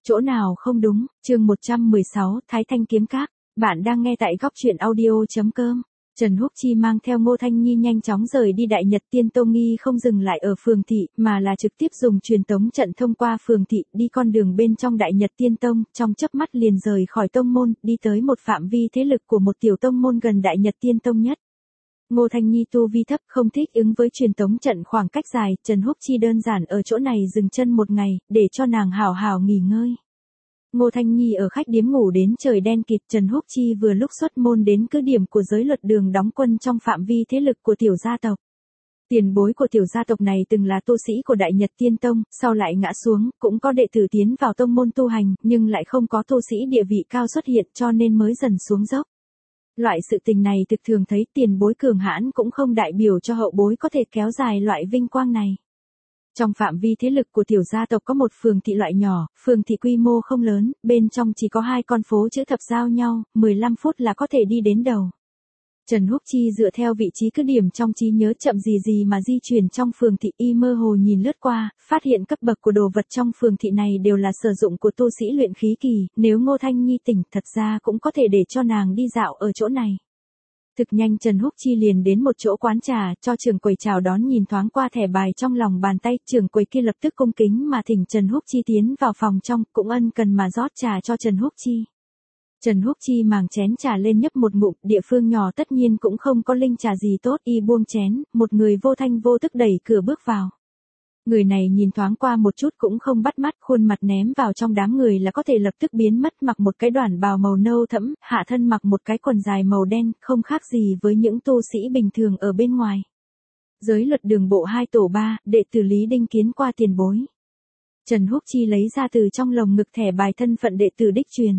Chỗ nào không đúng, chương 116, Thái Thanh Kiếm Các. Bạn đang nghe tại góc truyện audio.com. Trần Húc Chi mang theo Ngô Thanh Nhi nhanh chóng rời đi Đại Nhật Tiên Tông, nghi không dừng lại ở phường thị, mà là trực tiếp dùng truyền tống trận thông qua phường thị, đi con đường bên trong Đại Nhật Tiên Tông, trong chớp mắt liền rời khỏi tông môn, đi tới một phạm vi thế lực của một tiểu tông môn gần Đại Nhật Tiên Tông nhất. Ngô Thanh Nhi tu vi thấp, không thích ứng với truyền tống trận khoảng cách dài, Trần Húc Chi đơn giản ở chỗ này dừng chân một ngày, để cho nàng hào hào nghỉ ngơi. Ngô Thanh Nhi ở khách điếm ngủ đến trời đen kịt, Trần Húc Chi vừa lúc xuất môn đến cứ điểm của giới luật đường đóng quân trong phạm vi thế lực của tiểu gia tộc. Tiền bối của tiểu gia tộc này từng là tu sĩ của Đại Nhật Tiên Tông, sau lại ngã xuống, cũng có đệ tử tiến vào tông môn tu hành, nhưng lại không có tu sĩ địa vị cao xuất hiện, cho nên mới dần xuống dốc. Loại sự tình này thực thường thấy, tiền bối cường hãn cũng không đại biểu cho hậu bối có thể kéo dài loại vinh quang này. Trong phạm vi thế lực của tiểu gia tộc có một phường thị loại nhỏ, phường thị quy mô không lớn, bên trong chỉ có 2 con phố chữ thập giao nhau, 15 phút là có thể đi đến đầu. Trần Húc Chi dựa theo vị trí cứ điểm trong trí nhớ chậm gì mà di chuyển trong phường thị, y mơ hồ nhìn lướt qua, phát hiện cấp bậc của đồ vật trong phường thị này đều là sử dụng của tu sĩ luyện khí kỳ, nếu Ngô Thanh Nhi tỉnh thật ra cũng có thể để cho nàng đi dạo ở chỗ này. Thực nhanh Trần Húc Chi liền đến một chỗ quán trà, cho trưởng quầy chào đón, nhìn thoáng qua thẻ bài trong lòng bàn tay, trưởng quầy kia lập tức cung kính mà thỉnh Trần Húc Chi tiến vào phòng trong, cũng ân cần mà rót trà cho Trần Húc Chi. Trần Húc Chi màng chén trà lên nhấp một ngụm, địa phương nhỏ tất nhiên cũng không có linh trà gì tốt, y buông chén, một người vô thanh vô tức đẩy cửa bước vào. Người này nhìn thoáng qua một chút cũng không bắt mắt, khuôn mặt ném vào trong đám người là có thể lập tức biến mất, mặc một cái đoản bào màu nâu thẫm, hạ thân mặc một cái quần dài màu đen, không khác gì với những tu sĩ bình thường ở bên ngoài. Giới luật đường bộ 2 tổ 3, đệ tử Lý Đinh kiến qua tiền bối. Trần Húc Chi lấy ra từ trong lồng ngực thẻ bài thân phận đệ tử đích truyền.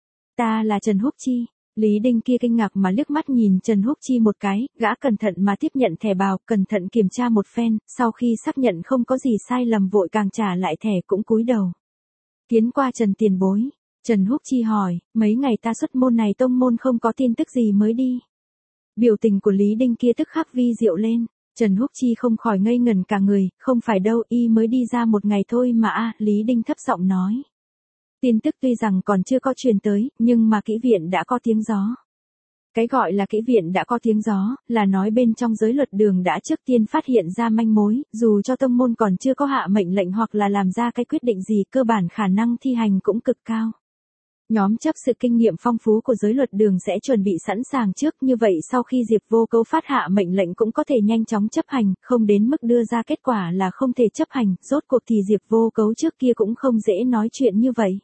Ta là Trần Húc Chi. Lý Đinh kia kinh ngạc mà liếc mắt nhìn Trần Húc Chi một cái, gã cẩn thận mà tiếp nhận thẻ bào, cẩn thận kiểm tra một phen, sau khi xác nhận không có gì sai lầm vội càng trả lại thẻ, cũng cúi đầu. Kiến qua Trần tiền bối. Trần Húc Chi hỏi, mấy ngày ta xuất môn này tông môn không có tin tức gì mới đi. Biểu tình của Lý Đinh kia tức khắc vi diệu lên, Trần Húc Chi không khỏi ngây ngẩn cả người, không phải đâu, y mới đi ra một ngày thôi mà Lý Đinh thấp giọng nói. Tin tức tuy rằng còn chưa có truyền tới, nhưng mà kỹ viện đã có tiếng gió. Cái gọi là kỹ viện đã có tiếng gió, là nói bên trong giới luật đường đã trước tiên phát hiện ra manh mối, dù cho tông môn còn chưa có hạ mệnh lệnh hoặc là làm ra cái quyết định gì, cơ bản khả năng thi hành cũng cực cao. Nhóm chấp sự kinh nghiệm phong phú của giới luật đường sẽ chuẩn bị sẵn sàng trước, như vậy sau khi Diệp Vô Cấu phát hạ mệnh lệnh cũng có thể nhanh chóng chấp hành, không đến mức đưa ra kết quả là không thể chấp hành, rốt cuộc thì Diệp Vô Cấu trước kia cũng không dễ nói chuyện như vậy.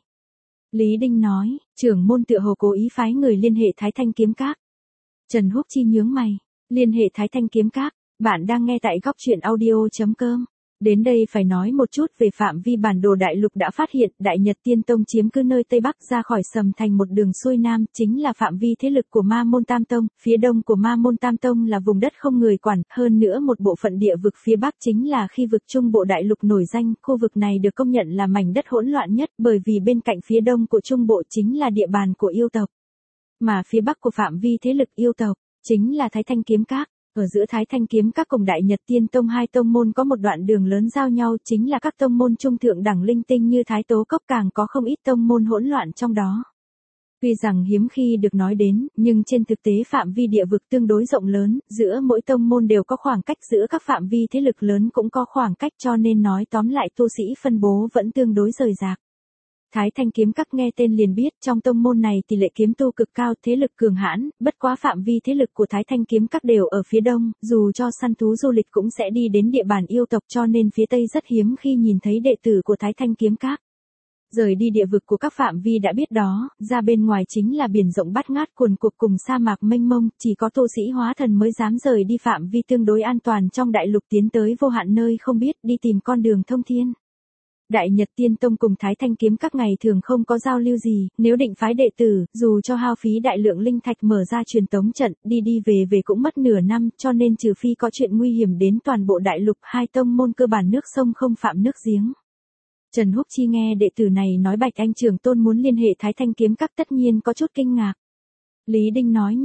Lý Đinh nói, trưởng môn tựa hồ cố ý phái người liên hệ Thái Thanh Kiếm Các. Trần Húc Chi nhướng mày, liên hệ Thái Thanh Kiếm Các, bạn đang nghe tại góc truyện audio.com. Đến đây phải nói một chút về phạm vi bản đồ đại lục đã phát hiện, Đại Nhật Tiên Tông chiếm cứ nơi Tây Bắc ra khỏi Sầm Thành một đường xuôi Nam, chính là phạm vi thế lực của Ma Môn Tam Tông, phía đông của Ma Môn Tam Tông là vùng đất không người quản, hơn nữa một bộ phận địa vực phía Bắc chính là khi vực Trung Bộ đại lục nổi danh, khu vực này được công nhận là mảnh đất hỗn loạn nhất, bởi vì bên cạnh phía đông của Trung Bộ chính là địa bàn của yêu tộc. Mà phía Bắc của phạm vi thế lực yêu tộc, chính là Thái Thanh Kiếm Các. Ở giữa Thái Thanh Kiếm Các cùng Đại Nhật Tiên Tông, 2 tông môn có một đoạn đường lớn giao nhau, chính là các tông môn trung thượng đẳng linh tinh như Thái Tố Cốc, càng có không ít tông môn hỗn loạn trong đó. Tuy rằng hiếm khi được nói đến, nhưng trên thực tế phạm vi địa vực tương đối rộng lớn, giữa mỗi tông môn đều có khoảng cách, giữa các phạm vi thế lực lớn cũng có khoảng cách, cho nên nói tóm lại tu sĩ phân bố vẫn tương đối rời rạc. Thái Thanh Kiếm Các nghe tên liền biết, trong tông môn này tỷ lệ kiếm tu cực cao, thế lực cường hãn, bất quá phạm vi thế lực của Thái Thanh Kiếm Các đều ở phía đông, dù cho săn thú du lịch cũng sẽ đi đến địa bàn yêu tộc, cho nên phía tây rất hiếm khi nhìn thấy đệ tử của Thái Thanh Kiếm Các. Rời đi địa vực của các phạm vi đã biết đó, ra bên ngoài chính là biển rộng bát ngát cuồn cuộn cùng sa mạc mênh mông, chỉ có tu sĩ hóa thần mới dám rời đi phạm vi tương đối an toàn trong đại lục tiến tới vô hạn nơi không biết, đi tìm con đường thông thiên. Đại Nhật Tiên Tông cùng Thái Thanh Kiếm Các ngày thường không có giao lưu gì, nếu định phái đệ tử, dù cho hao phí đại lượng linh thạch mở ra truyền tống trận, đi về cũng mất nửa năm, cho nên trừ phi có chuyện nguy hiểm đến toàn bộ đại lục, 2 tông môn cơ bản nước sông không phạm nước giếng. Trần Húc Chi nghe đệ tử này nói Bạch Anh trưởng tôn muốn liên hệ Thái Thanh Kiếm Các tất nhiên có chút kinh ngạc. Lý Đinh nói nhỏ,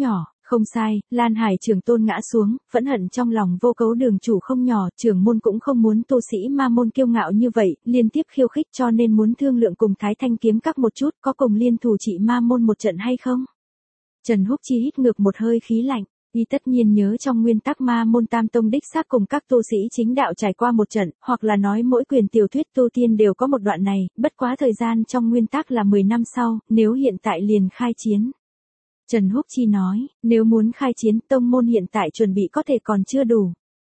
Không sai, Lan Hải Trường Tôn ngã xuống, phẫn hận trong lòng vô cấu đường chủ không nhỏ, trưởng môn cũng không muốn tu sĩ ma môn kiêu ngạo như vậy, liên tiếp khiêu khích cho nên muốn thương lượng cùng Thái Thanh kiếm các một chút, có cùng liên thủ trị ma môn một trận hay không? Trần Húc Chi hít ngược một hơi khí lạnh, y tất nhiên nhớ trong nguyên tắc ma môn tam tông đích xác cùng các tu sĩ chính đạo trải qua một trận, hoặc là nói mỗi quyền tiểu thuyết tu tiên đều có một đoạn này, bất quá thời gian trong nguyên tắc là 10 năm sau, nếu hiện tại liền khai chiến. Trần Húc Chi nói, nếu muốn khai chiến tông môn hiện tại chuẩn bị có thể còn chưa đủ.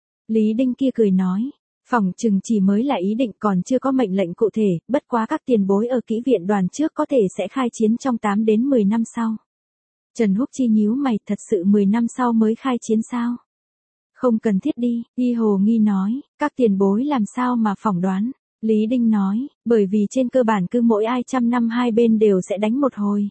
Lý Đinh kia cười nói, phỏng chừng chỉ mới là ý định còn chưa có mệnh lệnh cụ thể, bất quá các tiền bối ở kỹ viện đoàn trước có thể sẽ khai chiến trong 8 đến 10 năm sau. Trần Húc Chi nhíu mày, thật sự 10 năm sau mới khai chiến sao? Không cần thiết đi, Y Hồ Nghi nói, các tiền bối làm sao mà phỏng đoán. Lý Đinh nói, bởi vì trên cơ bản cứ mỗi ai 100 năm hai bên đều sẽ đánh một hồi.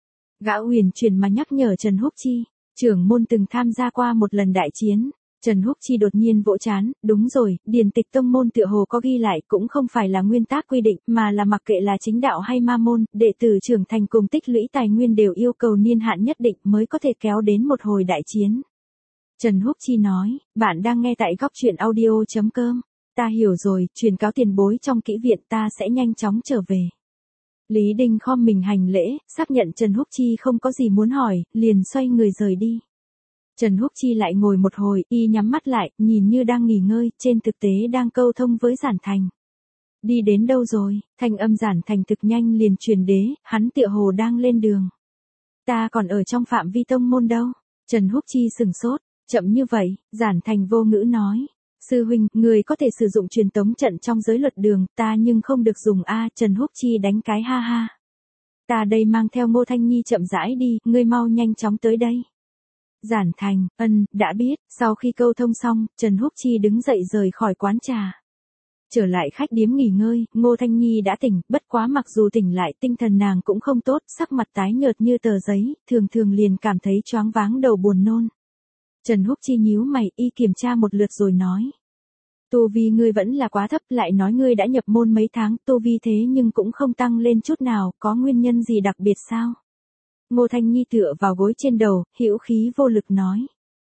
Gã huyền truyền mà nhắc nhở Trần Húc Chi, trưởng môn từng tham gia qua một lần đại chiến. Trần Húc Chi đột nhiên vỗ chán, đúng rồi, điển tịch tông môn tựa hồ có ghi lại cũng không phải là nguyên tắc quy định mà là mặc kệ là chính đạo hay ma môn, đệ tử trưởng thành cùng tích lũy tài nguyên đều yêu cầu niên hạn nhất định mới có thể kéo đến một hồi đại chiến. Trần Húc Chi nói, bạn đang nghe tại góc truyện audio.com, ta hiểu rồi, truyền cáo tiền bối trong kỹ viện ta sẽ nhanh chóng trở về. Lý Đinh khom mình hành lễ, xác nhận Trần Húc Chi không có gì muốn hỏi, liền xoay người rời đi. Trần Húc Chi lại ngồi một hồi, y nhắm mắt lại, nhìn như đang nghỉ ngơi, trên thực tế đang câu thông với Giản Thành. Đi đến đâu rồi? Thanh âm Giản Thành thực nhanh liền truyền đến, hắn tựa hồ đang lên đường. Ta còn ở trong phạm vi tông môn đâu? Trần Húc Chi sừng sốt, chậm như vậy, Giản Thành vô ngữ nói. Sư huynh, người có thể sử dụng truyền tống trận trong giới luật đường, ta nhưng không được dùng a. Trần Húc Chi đánh cái ha ha. Ta đây mang theo Ngô Thanh Nhi chậm rãi đi, ngươi mau nhanh chóng tới đây. Giản Thành, đã biết, sau khi câu thông xong, Trần Húc Chi đứng dậy rời khỏi quán trà. Trở lại khách điếm nghỉ ngơi, Ngô Thanh Nhi đã tỉnh, bất quá mặc dù tỉnh lại tinh thần nàng cũng không tốt, sắc mặt tái nhợt như tờ giấy, thường thường liền cảm thấy choáng váng đầu buồn nôn. Trần Húc Chi nhíu mày, y kiểm tra một lượt rồi nói. Tu vi ngươi vẫn là quá thấp, lại nói ngươi đã nhập môn mấy tháng, tu vi thế nhưng cũng không tăng lên chút nào, có nguyên nhân gì đặc biệt sao? Ngô Thanh Nhi tựa vào gối trên đầu, hữu khí vô lực nói.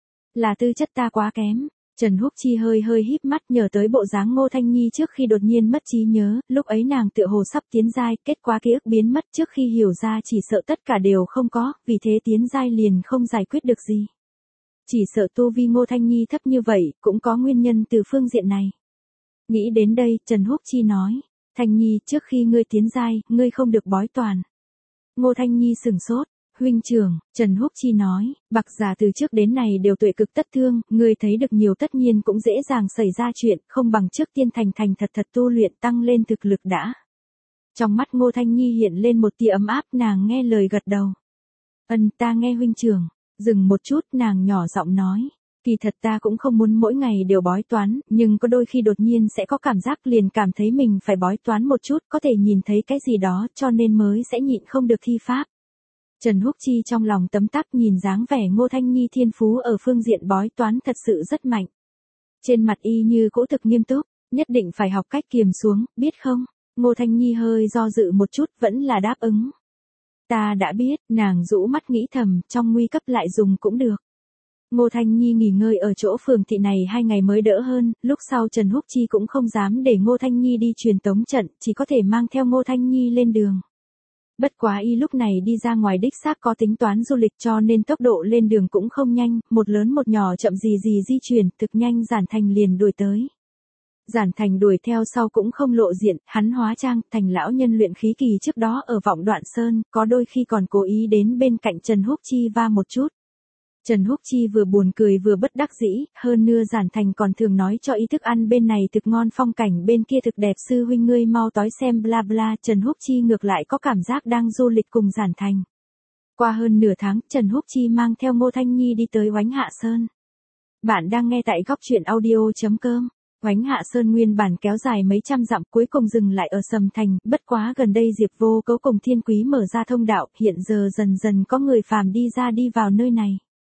Là tư chất ta quá kém. Trần Húc Chi hơi híp mắt nhớ tới bộ dáng Ngô Thanh Nhi trước khi đột nhiên mất trí nhớ, lúc ấy nàng tựa hồ sắp tiến giai, kết quả ký ức biến mất trước khi hiểu ra chỉ sợ tất cả đều không có, vì thế tiến giai liền không giải quyết được gì. Chỉ sợ tu vi Ngô Thanh Nhi thấp như vậy, cũng có nguyên nhân từ phương diện này. Nghĩ đến đây, Trần Húc Chi nói, Thanh Nhi trước khi ngươi tiến giai, ngươi không được bói toán. Ngô Thanh Nhi sừng sốt, huynh trưởng, Trần Húc Chi nói, bạc già từ trước đến này đều tuệ cực tất thương, ngươi thấy được nhiều tất nhiên cũng dễ dàng xảy ra chuyện, không bằng trước tiên thành thật tu luyện tăng lên thực lực đã. Trong mắt Ngô Thanh Nhi hiện lên một tia ấm áp, nàng nghe lời gật đầu. Ta nghe huynh trưởng. Dừng một chút, nàng nhỏ giọng nói, kỳ thật ta cũng không muốn mỗi ngày đều bói toán, nhưng có đôi khi đột nhiên sẽ có cảm giác liền cảm thấy mình phải bói toán một chút, có thể nhìn thấy cái gì đó, cho nên mới sẽ nhịn không được thi pháp. Trần Húc Chi trong lòng tấm tắc nhìn dáng vẻ Ngô Thanh Nhi thiên phú ở phương diện bói toán thật sự rất mạnh. Trên mặt y như cỗ thực nghiêm túc, nhất định phải học cách kiềm xuống, biết không? Ngô Thanh Nhi hơi do dự một chút vẫn là đáp ứng. Ta đã biết, nàng rũ mắt nghĩ thầm, trong nguy cấp lại dùng cũng được. Ngô Thanh Nhi nghỉ ngơi ở chỗ phường thị này 2 ngày mới đỡ hơn, lúc sau Trần Húc Chi cũng không dám để Ngô Thanh Nhi đi truyền tống trận, chỉ có thể mang theo Ngô Thanh Nhi lên đường. Bất quá y lúc này đi ra ngoài đích xác có tính toán du lịch cho nên tốc độ lên đường cũng không nhanh, một lớn một nhỏ chậm gì di chuyển, thực nhanh Giản Thành liền đuổi tới. Giản Thành đuổi theo sau cũng không lộ diện, hắn hóa trang thành lão nhân luyện khí kỳ trước đó ở Vọng Đoạn Sơn, có đôi khi còn cố ý đến bên cạnh Trần Húc Chi va một chút. Trần Húc Chi vừa buồn cười vừa bất đắc dĩ, hơn nữa Giản Thành còn thường nói cho y thức ăn bên này thực ngon phong cảnh bên kia thực đẹp sư huynh ngươi mau tối xem bla bla, Trần Húc Chi ngược lại có cảm giác đang du lịch cùng Giản Thành. Qua hơn nửa tháng, Trần Húc Chi mang theo Ngô Thanh Nhi đi tới Oánh Hạ Sơn. Bạn đang nghe tại góc truyện audio.com. Oánh Hạ Sơn nguyên bản kéo dài mấy trăm dặm cuối cùng dừng lại ở Sầm Thành, bất quá gần đây Diệp Vô Cấu cùng Thiên Quý mở ra thông đạo, hiện giờ dần dần có người phàm đi vào nơi này.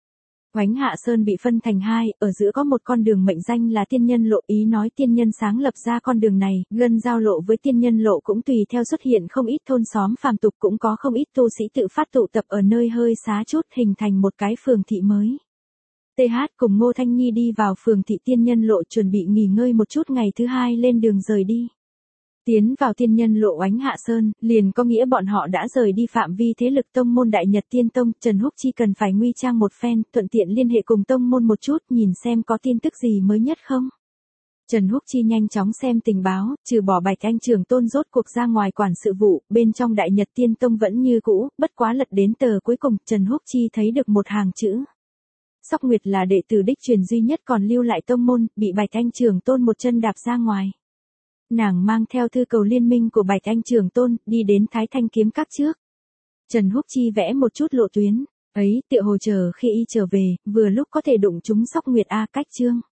Oánh Hạ Sơn bị phân thành hai, ở giữa có một con đường mệnh danh là tiên nhân lộ, ý nói tiên nhân sáng lập ra con đường này, gần giao lộ với tiên nhân lộ cũng tùy theo xuất hiện không ít thôn xóm phàm tục, cũng có không ít tu sĩ tự phát tụ tập ở nơi hơi xá chút, hình thành một cái phường thị mới. TH cùng Ngô Thanh Nhi đi vào phường thị tiên nhân lộ chuẩn bị nghỉ ngơi một chút, ngày thứ hai lên đường rời đi. Tiến vào tiên nhân lộ Oánh Hạ Sơn, liền có nghĩa bọn họ đã rời đi phạm vi thế lực tông môn Đại Nhật Tiên Tông. Trần Húc Chi cần phải nguy trang một phen, thuận tiện liên hệ cùng tông môn một chút, nhìn xem có tin tức gì mới nhất không. Trần Húc Chi nhanh chóng xem tình báo, trừ bỏ Bạch Anh Trường Tôn rốt cuộc ra ngoài quản sự vụ, bên trong Đại Nhật Tiên Tông vẫn như cũ, bất quá lật đến tờ cuối cùng, Trần Húc Chi thấy được một hàng chữ. Sóc Nguyệt là đệ tử đích truyền duy nhất còn lưu lại tông môn, bị Bạch Anh Trường Tôn một chân đạp ra ngoài. Nàng mang theo thư cầu liên minh của Bạch Anh Trường Tôn, đi đến Thái Thanh kiếm các trước. Trần Húc Chi vẽ một chút lộ tuyến, ấy, tựa hồ chờ khi y trở về, vừa lúc có thể đụng trúng Sóc Nguyệt A cách chương.